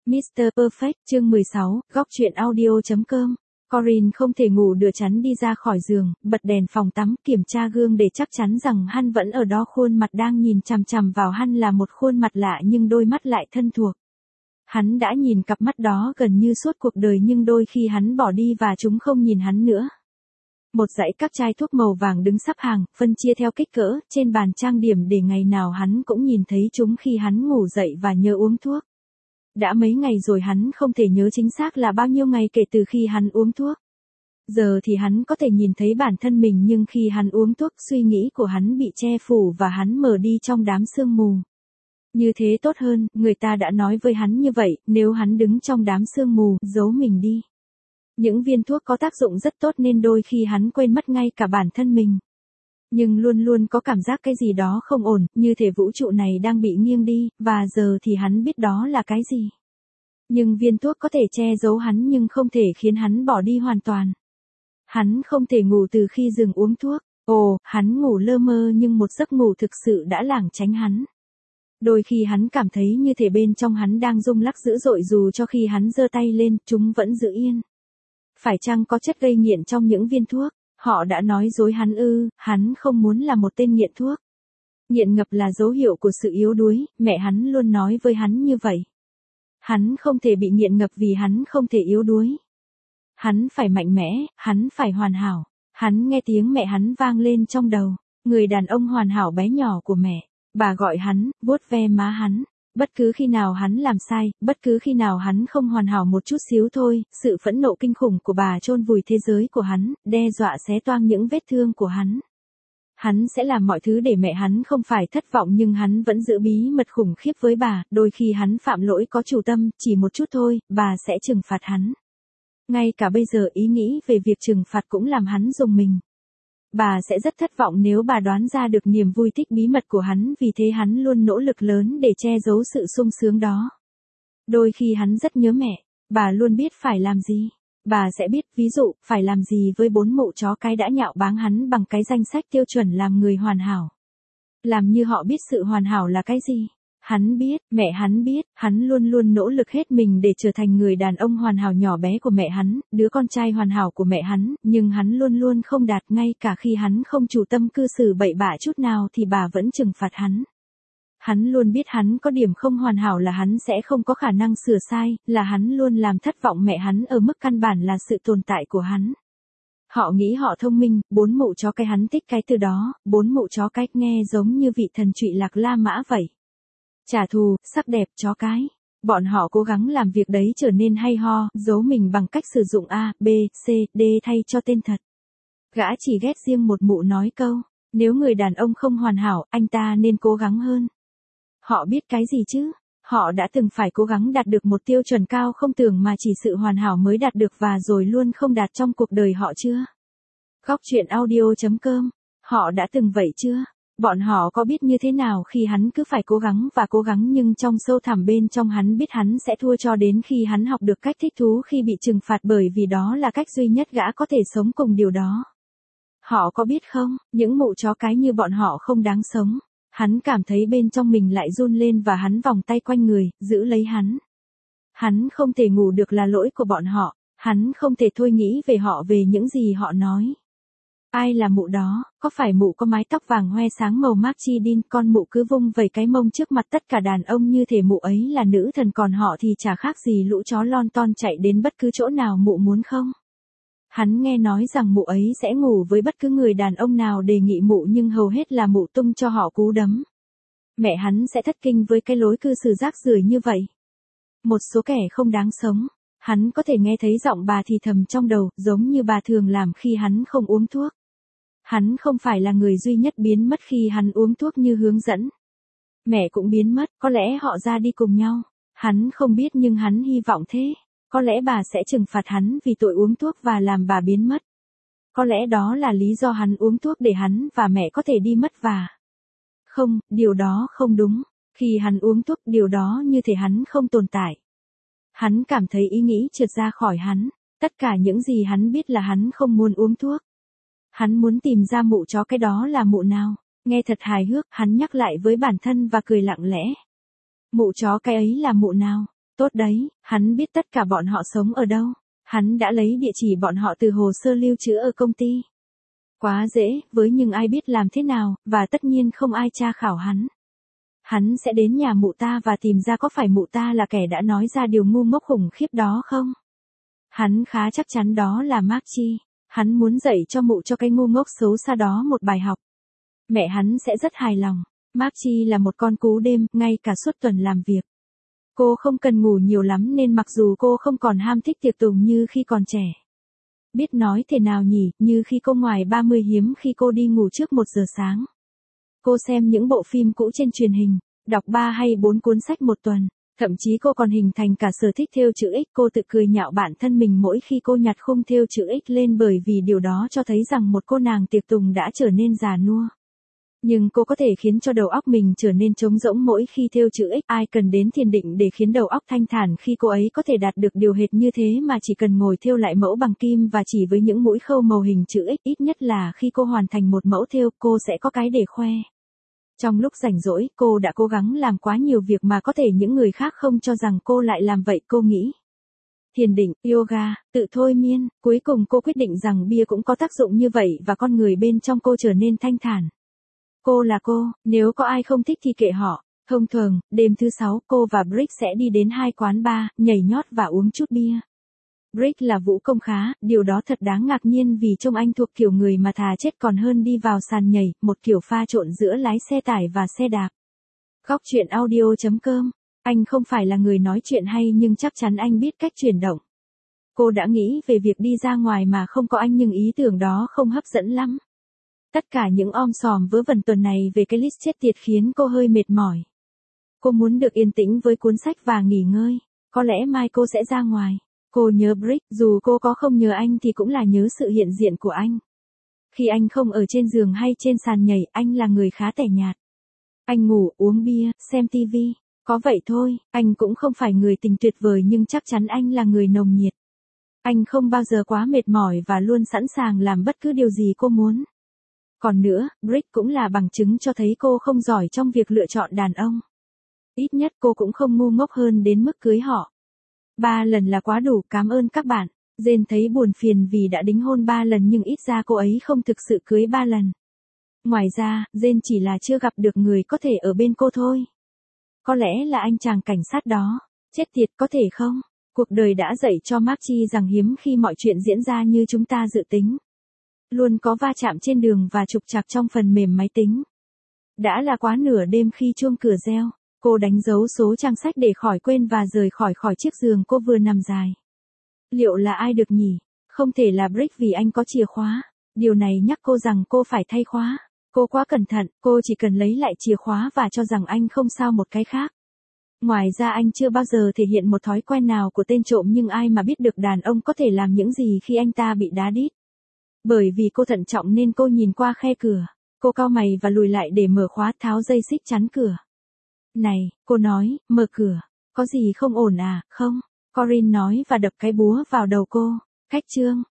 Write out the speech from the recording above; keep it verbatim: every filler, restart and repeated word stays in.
mít tơ Perfect, chương mười sáu, góc truyện audio chấm com. Corinne không thể ngủ được chắn đi ra khỏi giường, bật đèn phòng tắm, kiểm tra gương để chắc chắn rằng hắn vẫn ở đó. Khuôn mặt đang nhìn chằm chằm vào hắn là một khuôn mặt lạ nhưng đôi mắt lại thân thuộc. Hắn đã nhìn cặp mắt đó gần như suốt cuộc đời nhưng đôi khi hắn bỏ đi và chúng không nhìn hắn nữa. Một dãy các chai thuốc màu vàng đứng sắp hàng, phân chia theo kích cỡ, trên bàn trang điểm để ngày nào hắn cũng nhìn thấy chúng khi hắn ngủ dậy và nhớ uống thuốc. Đã mấy ngày rồi hắn không thể nhớ chính xác là bao nhiêu ngày kể từ khi hắn uống thuốc. Giờ thì hắn có thể nhìn thấy bản thân mình nhưng khi hắn uống thuốc suy nghĩ của hắn bị che phủ và hắn mờ đi trong đám sương mù. Như thế tốt hơn, người ta đã nói với hắn như vậy, nếu hắn đứng trong đám sương mù, giấu mình đi. Những viên thuốc có tác dụng rất tốt nên đôi khi hắn quên mất ngay cả bản thân mình. Nhưng luôn luôn có cảm giác cái gì đó không ổn, như thể vũ trụ này đang bị nghiêng đi, và giờ thì hắn biết đó là cái gì. Nhưng viên thuốc có thể che giấu hắn nhưng không thể khiến hắn bỏ đi hoàn toàn. Hắn không thể ngủ từ khi dừng uống thuốc. Ồ, hắn ngủ lơ mơ nhưng một giấc ngủ thực sự đã lảng tránh hắn. Đôi khi hắn cảm thấy như thể bên trong hắn đang rung lắc dữ dội dù cho khi hắn giơ tay lên, chúng vẫn giữ yên. Phải chăng có chất gây nghiện trong những viên thuốc? Họ đã nói dối hắn ư, hắn không muốn là một tên nghiện thuốc. Nghiện ngập là dấu hiệu của sự yếu đuối, mẹ hắn luôn nói với hắn như vậy. Hắn không thể bị nghiện ngập vì hắn không thể yếu đuối. Hắn phải mạnh mẽ, hắn phải hoàn hảo. Hắn nghe tiếng mẹ hắn vang lên trong đầu, người đàn ông hoàn hảo bé nhỏ của mẹ. Bà gọi hắn, vuốt ve má hắn. Bất cứ khi nào hắn làm sai, bất cứ khi nào hắn không hoàn hảo một chút xíu thôi, sự phẫn nộ kinh khủng của bà chôn vùi thế giới của hắn, đe dọa xé toang những vết thương của hắn. Hắn sẽ làm mọi thứ để mẹ hắn không phải thất vọng nhưng hắn vẫn giữ bí mật khủng khiếp với bà, đôi khi hắn phạm lỗi có chủ tâm, chỉ một chút thôi, bà sẽ trừng phạt hắn. Ngay cả bây giờ ý nghĩ về việc trừng phạt cũng làm hắn rùng mình. Bà sẽ rất thất vọng nếu bà đoán ra được niềm vui thích bí mật của hắn vì thế hắn luôn nỗ lực lớn để che giấu sự sung sướng đó. Đôi khi hắn rất nhớ mẹ, bà luôn biết phải làm gì. Bà sẽ biết, ví dụ, phải làm gì với bốn mụ chó cái đã nhạo báng hắn bằng cái danh sách tiêu chuẩn làm người hoàn hảo. Làm như họ biết sự hoàn hảo là cái gì. Hắn biết, mẹ hắn biết, hắn luôn luôn nỗ lực hết mình để trở thành người đàn ông hoàn hảo nhỏ bé của mẹ hắn, đứa con trai hoàn hảo của mẹ hắn, nhưng hắn luôn luôn không đạt ngay cả khi hắn không chủ tâm cư xử bậy bạ chút nào thì bà vẫn trừng phạt hắn. Hắn luôn biết hắn có điểm không hoàn hảo là hắn sẽ không có khả năng sửa sai, là hắn luôn làm thất vọng mẹ hắn ở mức căn bản là sự tồn tại của hắn. Họ nghĩ họ thông minh, bốn mụ chó cái hắn thích cái từ đó, bốn mụ chó cái nghe giống như vị thần trụy Lạc La Mã vậy. Trả thù, sắc đẹp, chó cái. Bọn họ cố gắng làm việc đấy trở nên hay ho, giấu mình bằng cách sử dụng A, B, C, D thay cho tên thật. Gã chỉ ghét riêng một mụ nói câu, nếu người đàn ông không hoàn hảo, anh ta nên cố gắng hơn. Họ biết cái gì chứ? Họ đã từng phải cố gắng đạt được một tiêu chuẩn cao không tưởng mà chỉ sự hoàn hảo mới đạt được và rồi luôn không đạt trong cuộc đời họ chưa? Góc truyện audio chấm com. Họ đã từng vậy chưa? Bọn họ có biết như thế nào khi hắn cứ phải cố gắng và cố gắng nhưng trong sâu thẳm bên trong hắn biết hắn sẽ thua cho đến khi hắn học được cách thích thú khi bị trừng phạt bởi vì đó là cách duy nhất gã có thể sống cùng điều đó. Họ có biết không, những mụ chó cái như bọn họ không đáng sống. Hắn cảm thấy bên trong mình lại run lên và hắn vòng tay quanh người, giữ lấy hắn. Hắn không thể ngủ được là lỗi của bọn họ, hắn không thể thôi nghĩ về họ về những gì họ nói. Ai là mụ đó, có phải mụ có mái tóc vàng hoe sáng màu Marchidin, con mụ cứ vung vẩy cái mông trước mặt tất cả đàn ông như thể mụ ấy là nữ thần còn họ thì chả khác gì lũ chó lon ton chạy đến bất cứ chỗ nào mụ muốn không? Hắn nghe nói rằng mụ ấy sẽ ngủ với bất cứ người đàn ông nào đề nghị mụ nhưng hầu hết là mụ tung cho họ cú đấm. Mẹ hắn sẽ thất kinh với cái lối cư xử rác rưởi như vậy. Một số kẻ không đáng sống. Hắn có thể nghe thấy giọng bà thì thầm trong đầu, giống như bà thường làm khi hắn không uống thuốc. Hắn không phải là người duy nhất biến mất khi hắn uống thuốc như hướng dẫn. Mẹ cũng biến mất, có lẽ họ ra đi cùng nhau. Hắn không biết nhưng hắn hy vọng thế. Có lẽ bà sẽ trừng phạt hắn vì tội uống thuốc và làm bà biến mất. Có lẽ đó là lý do hắn uống thuốc để hắn và mẹ có thể đi mất và... Không, điều đó không đúng. Khi hắn uống thuốc điều đó như thể hắn không tồn tại. Hắn cảm thấy ý nghĩ trượt ra khỏi hắn. Tất cả những gì hắn biết là hắn không muốn uống thuốc. Hắn muốn tìm ra mụ chó cái đó là mụ nào. Nghe thật hài hước, hắn nhắc lại với bản thân và cười lặng lẽ. Mụ chó cái ấy là mụ nào? Tốt đấy, hắn biết tất cả bọn họ sống ở đâu. Hắn đã lấy địa chỉ bọn họ từ hồ sơ lưu trữ ở công ty. Quá dễ, với nhưng ai biết làm thế nào, và tất nhiên không ai tra khảo hắn. Hắn sẽ đến nhà mụ ta và tìm ra có phải mụ ta là kẻ đã nói ra điều ngu ngốc khủng khiếp đó không? Hắn khá chắc chắn đó là Mark Chi. Hắn muốn dạy cho mụ cho cái ngu ngốc xấu xa đó một bài học. Mẹ hắn sẽ rất hài lòng. Mark Chi là một con cú đêm, ngay cả suốt tuần làm việc. Cô không cần ngủ nhiều lắm nên mặc dù cô không còn ham thích tiệc tùng như khi còn trẻ. Biết nói thế nào nhỉ, như khi cô ngoài ba mươi hiếm khi cô đi ngủ trước một giờ sáng. Cô xem những bộ phim cũ trên truyền hình, đọc ba hay bốn cuốn sách một tuần. Thậm chí cô còn hình thành cả sở thích thêu chữ X. Cô tự cười nhạo bản thân mình mỗi khi cô nhặt khung thêu chữ X lên bởi vì điều đó cho thấy rằng một cô nàng tiệc tùng đã trở nên già nua. Nhưng cô có thể khiến cho đầu óc mình trở nên trống rỗng mỗi khi thêu chữ X. Ai cần đến thiền định để khiến đầu óc thanh thản khi cô ấy có thể đạt được điều hệt như thế mà chỉ cần ngồi thêu lại mẫu bằng kim và chỉ với những mũi khâu màu hình chữ X. Ít nhất là khi cô hoàn thành một mẫu thêu, cô sẽ có cái để khoe. Trong lúc rảnh rỗi, cô đã cố gắng làm quá nhiều việc mà có thể những người khác không cho rằng cô lại làm vậy. Cô nghĩ thiền định, yoga, tự thôi miên. Cuối cùng cô quyết định rằng bia cũng có tác dụng như vậy và con người bên trong cô trở nên thanh thản. Cô là cô, nếu có ai không thích thì kệ họ. Thông thường, đêm thứ sáu cô và Brick sẽ đi đến hai quán bar, nhảy nhót và uống chút bia. Brick là vũ công khá, điều đó thật đáng ngạc nhiên vì trông anh thuộc kiểu người mà thà chết còn hơn đi vào sàn nhảy, một kiểu pha trộn giữa lái xe tải và xe đạp. Góc chuyện audio chấm com. Anh không phải là người nói chuyện hay nhưng chắc chắn anh biết cách chuyển động. Cô đã nghĩ về việc đi ra ngoài mà không có anh nhưng ý tưởng đó không hấp dẫn lắm. Tất cả những om sòm vớ vẩn tuần này về cái list chết tiệt khiến cô hơi mệt mỏi. Cô muốn được yên tĩnh với cuốn sách và nghỉ ngơi. Có lẽ mai cô sẽ ra ngoài. Cô nhớ Brick, dù cô có không nhớ anh thì cũng là nhớ sự hiện diện của anh. Khi anh không ở trên giường hay trên sàn nhảy, anh là người khá tẻ nhạt. Anh ngủ, uống bia, xem tivi. Có vậy thôi, anh cũng không phải người tình tuyệt vời nhưng chắc chắn anh là người nồng nhiệt. Anh không bao giờ quá mệt mỏi và luôn sẵn sàng làm bất cứ điều gì cô muốn. Còn nữa, Brick cũng là bằng chứng cho thấy cô không giỏi trong việc lựa chọn đàn ông. Ít nhất cô cũng không ngu ngốc hơn đến mức cưới họ. Ba lần là quá đủ, cảm ơn các bạn. Jane thấy buồn phiền vì đã đính hôn ba lần nhưng ít ra cô ấy không thực sự cưới ba lần. Ngoài ra, Jane chỉ là chưa gặp được người có thể ở bên cô thôi. Có lẽ là anh chàng cảnh sát đó. Chết tiệt, có thể không? Cuộc đời đã dạy cho Mark Chi rằng hiếm khi mọi chuyện diễn ra như chúng ta dự tính. Luôn có va chạm trên đường và trục trặc trong phần mềm máy tính. Đã là quá nửa đêm khi chuông cửa reo. Cô đánh dấu số trang sách để khỏi quên và rời khỏi khỏi chiếc giường cô vừa nằm dài. Liệu là ai được nhỉ? Không thể là Brick vì anh có chìa khóa. Điều này nhắc cô rằng cô phải thay khóa. Cô quá cẩn thận, cô chỉ cần lấy lại chìa khóa và cho rằng anh không sao một cái khác. Ngoài ra anh chưa bao giờ thể hiện một thói quen nào của tên trộm nhưng ai mà biết được đàn ông có thể làm những gì khi anh ta bị đá đít. Bởi vì cô thận trọng nên cô nhìn qua khe cửa. Cô cau mày và lùi lại để mở khóa, tháo dây xích chắn cửa. Này, cô nói, mở cửa. Có gì không ổn à, không? Corinne nói và đập cái búa vào đầu cô. Cách chương.